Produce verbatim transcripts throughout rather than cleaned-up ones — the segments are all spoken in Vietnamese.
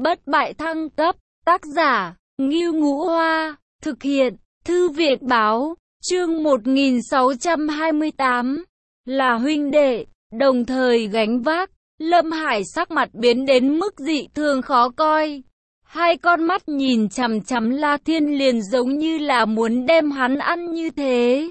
bất bại thăng cấp, tác giả, Ngưu Ngũ Hoa, thực hiện, Thư viện báo, chương một nghìn sáu trăm hai mươi tám, là huynh đệ, đồng thời gánh vác. Lâm Hải sắc mặt biến đến mức dị thường khó coi. Hai con mắt nhìn chằm chằm La Thiên liền giống như là muốn đem hắn ăn như thế.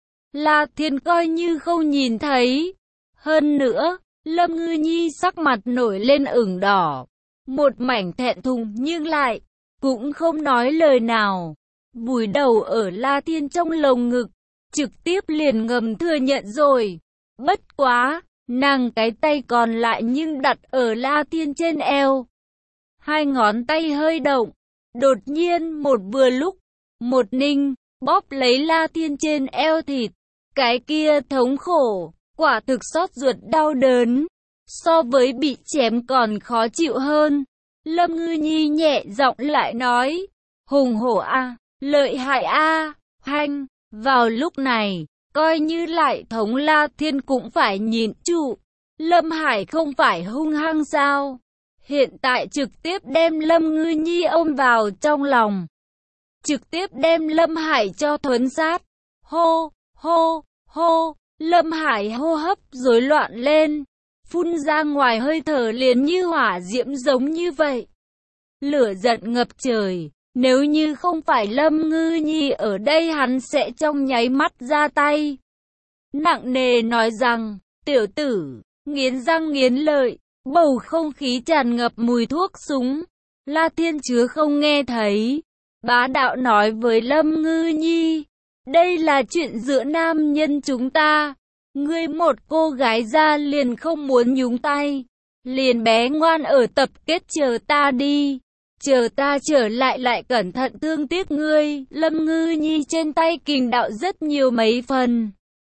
La Thiên coi như không nhìn thấy. Hơn nữa, Lâm Ngư Nhi sắc mặt nổi lên ửng đỏ. Một mảnh thẹn thùng nhưng lại, cũng không nói lời nào. Vùi đầu ở La Thiên trong lồng ngực, trực tiếp liền ngầm thừa nhận rồi. Bất quá, nàng cái tay còn lại nhưng đặt ở La Thiên trên eo. Hai ngón tay hơi động, đột nhiên một vừa lúc, một ninh, bóp lấy La Thiên trên eo thịt. Cái kia thống khổ, quả thực xót ruột đau đớn, so với bị chém còn khó chịu hơn. Lâm Ngư Nhi nhẹ giọng lại nói, hùng hổ a, lợi hại a, hanh. Vào lúc này, coi như lại thống La Thiên cũng phải nhìn trụ. Lâm Hải không phải hung hăng sao? Hiện tại trực tiếp đem Lâm Ngư Nhi ôm vào trong lòng. Trực tiếp đem Lâm Hải cho thuấn sát. Hô, hô, hô, Lâm Hải hô hấp rối loạn lên. Phun ra ngoài hơi thở liền như hỏa diễm giống như vậy. Lửa giận ngập trời. Nếu như không phải Lâm Ngư Nhi ở đây hắn sẽ trong nháy mắt ra tay. Nặng nề nói rằng, tiểu tử, nghiến răng nghiến lợi, bầu không khí tràn ngập mùi thuốc súng. La Thiên chứa không nghe thấy. Bá đạo nói với Lâm Ngư Nhi, đây là chuyện giữa nam nhân chúng ta. Ngươi một cô gái ra liền không muốn nhúng tay. Liền bé ngoan ở tập kết chờ ta đi. Chờ ta trở lại lại cẩn thận thương tiếc ngươi. Lâm Ngư Nhi trên tay kình đạo rất nhiều mấy phần.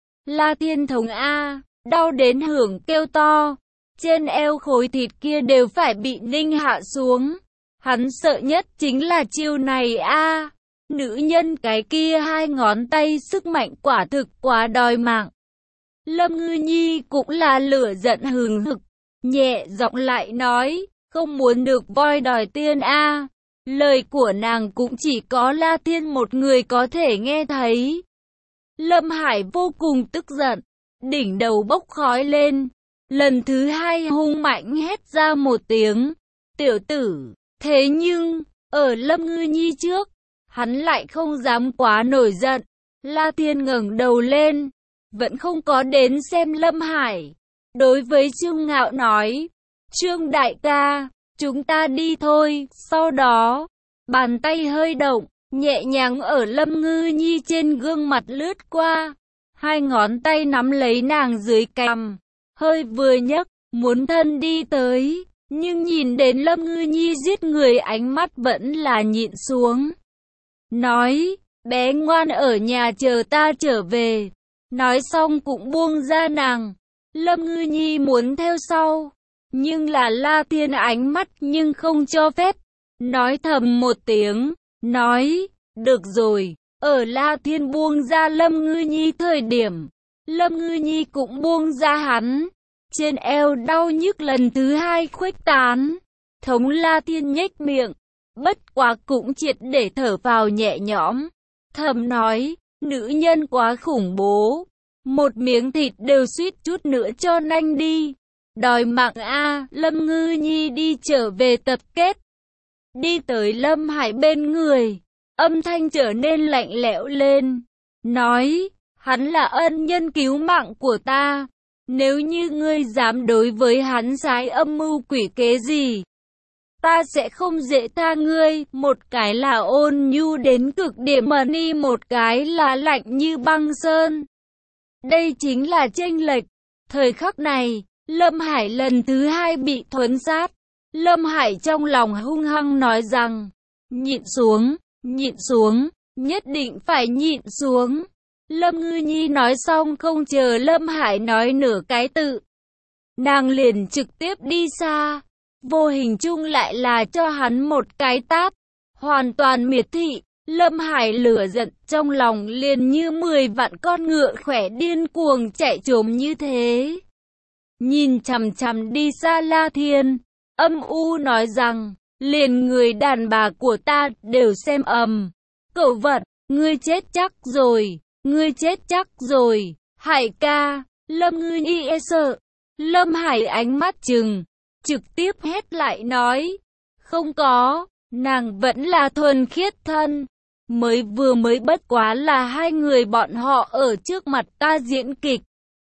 La Thiên thống A, đau đến hưởng kêu to. Trên eo khối thịt kia đều phải bị ninh hạ xuống. Hắn sợ nhất chính là chiêu này A. Nữ nhân cái kia hai ngón tay sức mạnh quả thực quá đòi mạng. Lâm Ngư Nhi cũng là lửa giận hừng hực. Nhẹ giọng lại nói, không muốn được voi đòi tiên A. Lời của nàng cũng chỉ có La Thiên một người có thể nghe thấy. Lâm Hải vô cùng tức giận, đỉnh đầu bốc khói lên. Lần thứ hai hung mạnh hét ra một tiếng, tiểu tử. Thế nhưng, ở Lâm Ngư Nhi trước, hắn lại không dám quá nổi giận. La Thiên ngẩng đầu lên, vẫn không có đến xem Lâm Hải. Đối với Trương Ngạo nói, Trương đại ca, chúng ta đi thôi. Sau đó, bàn tay hơi động, nhẹ nhàng ở Lâm Ngư Nhi trên gương mặt lướt qua. Hai ngón tay nắm lấy nàng dưới cằm, hơi vừa nhấc, muốn thân đi tới. Nhưng nhìn đến Lâm Ngư Nhi giết người ánh mắt vẫn là nhịn xuống. Nói, bé ngoan ở nhà chờ ta trở về. Nói xong cũng buông ra nàng. Lâm Ngư Nhi muốn theo sau. Nhưng là La Thiên ánh mắt nhưng không cho phép. Nói thầm một tiếng. Nói, được rồi. Ở La Thiên buông ra Lâm Ngư Nhi thời điểm. Lâm Ngư Nhi cũng buông ra hắn. Trên eo đau nhức lần thứ hai khuếch tán. Thống La Thiên nhếch miệng. Bất quá cũng triệt để thở vào nhẹ nhõm. Thầm nói, nữ nhân quá khủng bố. Một miếng thịt đều suýt chút nữa cho nanh đi. Đòi mạng A. Lâm Ngư Nhi đi trở về tập kết. Đi tới Lâm Hải bên người. Âm thanh trở nên lạnh lẽo lên. Nói, hắn là ân nhân cứu mạng của ta. Nếu như ngươi dám đối với hắn trái âm mưu quỷ kế gì, ta sẽ không dễ tha ngươi. Một cái là ôn nhu đến cực điểm mà ni, một cái là lạnh như băng sơn. Đây chính là chênh lệch. Thời khắc này, Lâm Hải lần thứ hai bị thuấn sát. Lâm Hải trong lòng hung hăng nói rằng, nhịn xuống, nhịn xuống, nhất định phải nhịn xuống. Lâm Ngư Nhi nói xong không chờ Lâm Hải nói nửa cái tự. Nàng liền trực tiếp đi xa. Vô hình chung lại là cho hắn một cái tát. Hoàn toàn miệt thị. Lâm Hải lửa giận trong lòng liền như mười vạn con ngựa khỏe điên cuồng chạy trồm như thế. Nhìn chằm chằm đi xa La Thiên. Âm u nói rằng, liền người đàn bà của ta đều xem ầm. Cẩu vật, ngươi chết chắc rồi, ngươi chết chắc rồi, Hải ca. Lâm Ngư Nhi e sợ. Lâm Hải ánh mắt trừng, trực tiếp hét lại nói, không có, nàng vẫn là thuần khiết thân. Mới vừa mới bất quá là hai người bọn họ ở trước mặt ta diễn kịch.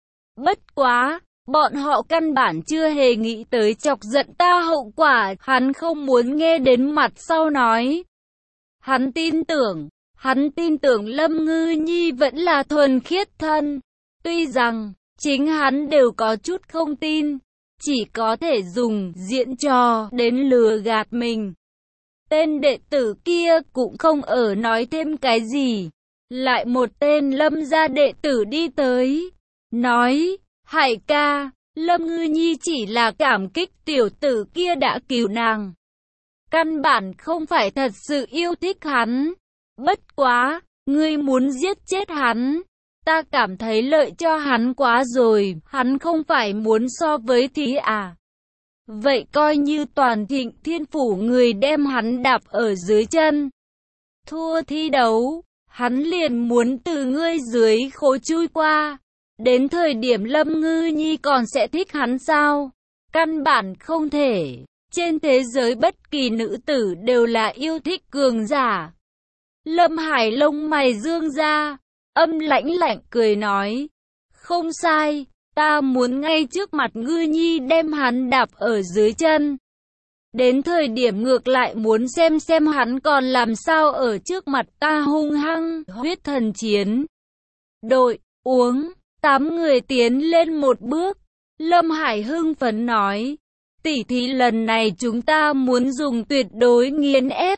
Bất quá, bọn họ căn bản chưa hề nghĩ tới chọc giận ta hậu quả, hắn không muốn nghe đến mặt sau nói. Hắn tin tưởng, hắn tin tưởng Lâm Ngư Nhi vẫn là thuần khiết thân. Tuy rằng, chính hắn đều có chút không tin, chỉ có thể dùng diễn trò đến lừa gạt mình. Tên đệ tử kia cũng không ở nói thêm cái gì. Lại một tên Lâm gia đệ tử đi tới, nói, Hải ca, Lâm Ngư Nhi chỉ là cảm kích tiểu tử kia đã cứu nàng. Căn bản không phải thật sự yêu thích hắn. Bất quá, ngươi muốn giết chết hắn. Ta cảm thấy lợi cho hắn quá rồi, hắn không phải muốn so với thí à. Vậy coi như toàn Thịnh Thiên Phủ người đem hắn đạp ở dưới chân. Thua thi đấu, hắn liền muốn từ ngươi dưới khố chui qua. Đến thời điểm Lâm Ngư Nhi còn sẽ thích hắn sao? Căn bản không thể. Trên thế giới bất kỳ nữ tử đều là yêu thích cường giả. Lâm Hải lông mày dương ra, âm lãnh lạnh cười nói, không sai, ta muốn ngay trước mặt Ngư Nhi đem hắn đạp ở dưới chân. Đến thời điểm ngược lại muốn xem xem hắn còn làm sao ở trước mặt ta hung hăng, huyết thần chiến. Đội, uống, tám người tiến lên một bước, Lâm Hải hưng phấn nói, tỉ thí lần này chúng ta muốn dùng tuyệt đối nghiền ép.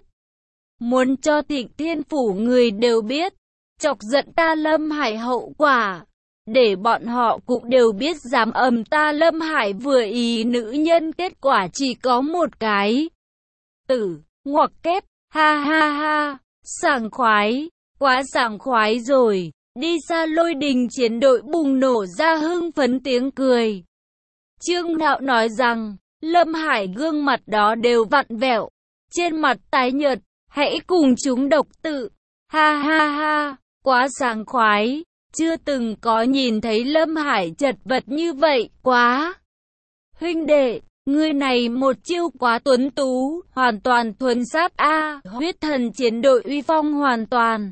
Muốn cho Thịnh Thiên Phủ người đều biết, chọc giận ta Lâm Hải hậu quả. Để bọn họ cũng đều biết dám ầm ta Lâm Hải vừa ý nữ nhân kết quả chỉ có một cái. Tử, ngoặc kép, ha ha ha, sảng khoái, quá sảng khoái rồi. Đi xa Lôi Đình chiến đội bùng nổ ra hưng phấn tiếng cười. Trương Nạo nói rằng, Lâm Hải gương mặt đó đều vặn vẹo, trên mặt tái nhợt, hãy cùng chúng độc tự. Ha ha ha, quá sảng khoái. Chưa từng có nhìn thấy Lâm Hải chật vật như vậy, quá. Huynh đệ, ngươi này một chiêu quá tuấn tú, hoàn toàn thuần sát a, huyết thần chiến đội uy phong hoàn toàn.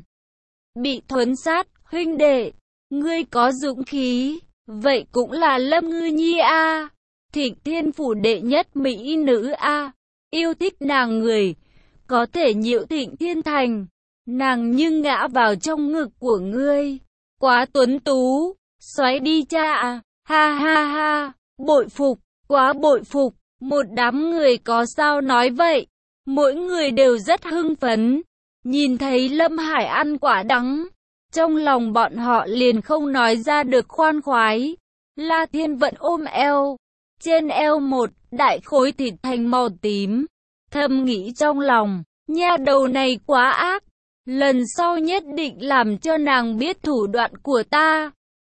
Bị thuần sát, huynh đệ, ngươi có dũng khí, vậy cũng là Lâm Ngư Nhi a, Thịnh Thiên Phủ đệ nhất mỹ nữ a, yêu thích nàng người, có thể nhiễu Thịnh Thiên Thành, nàng nhưng ngã vào trong ngực của ngươi. Quá tuấn tú, xoáy đi cha à, ha ha ha, bội phục, quá bội phục, một đám người có sao nói vậy, mỗi người đều rất hưng phấn, nhìn thấy Lâm Hải ăn quả đắng, trong lòng bọn họ liền không nói ra được khoan khoái. La Thiên Vận ôm eo, trên eo một đại khối thịt thành màu tím, thầm nghĩ trong lòng, nha đầu này quá ác. Lần sau nhất định làm cho nàng biết thủ đoạn của ta.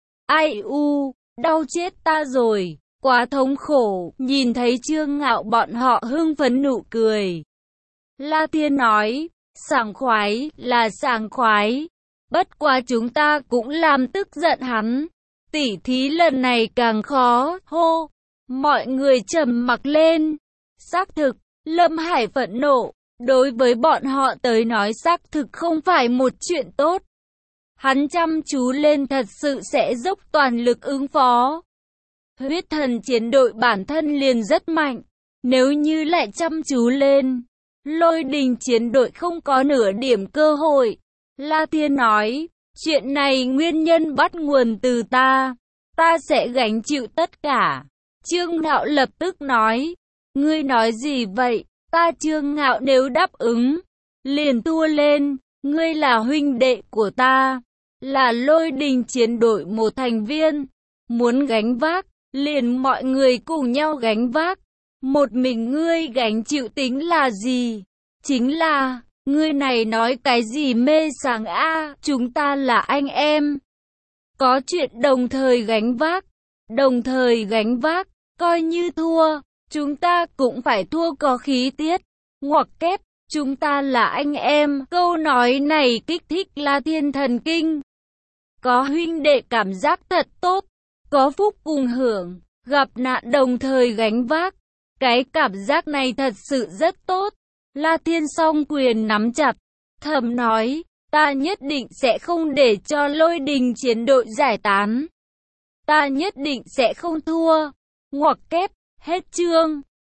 Ai u, đau chết ta rồi, quá thống khổ, nhìn thấy Trương Ngạo bọn họ hưng phấn nụ cười. La Thiên nói, sảng khoái là sảng khoái, bất quá chúng ta cũng làm tức giận hắn. Tỉ thí lần này càng khó, hô, mọi người trầm mặc lên. Xác thực, Lâm Hải phẫn nộ. Đối với bọn họ tới nói xác thực không phải một chuyện tốt. Hắn chăm chú lên thật sự sẽ dốc toàn lực ứng phó. Huyết thần chiến đội bản thân liền rất mạnh. Nếu như lại chăm chú lên, Lôi Đình chiến đội không có nửa điểm cơ hội. La Thiên nói, chuyện này nguyên nhân bắt nguồn từ ta. Ta sẽ gánh chịu tất cả. Trương Nạo lập tức nói, ngươi nói gì vậy? Ta Trương Ngạo nếu đáp ứng, liền thua lên, ngươi là huynh đệ của ta, là Lôi Đình chiến đội một thành viên, muốn gánh vác, liền mọi người cùng nhau gánh vác, một mình ngươi gánh chịu tính là gì? Chính là, ngươi này nói cái gì mê sảng a, chúng ta là anh em, có chuyện đồng thời gánh vác, đồng thời gánh vác, coi như thua. Chúng ta cũng phải thua có khí tiết. Ngoặc kép, chúng ta là anh em. Câu nói này kích thích La Thiên thần kinh. Có huynh đệ cảm giác thật tốt, có phúc cùng hưởng, gặp nạn đồng thời gánh vác. Cái cảm giác này thật sự rất tốt. La Thiên song quyền nắm chặt, thầm nói, ta nhất định sẽ không để cho Lôi Đình chiến đội giải tán. Ta nhất định sẽ không thua. Ngoặc kép, hết chương.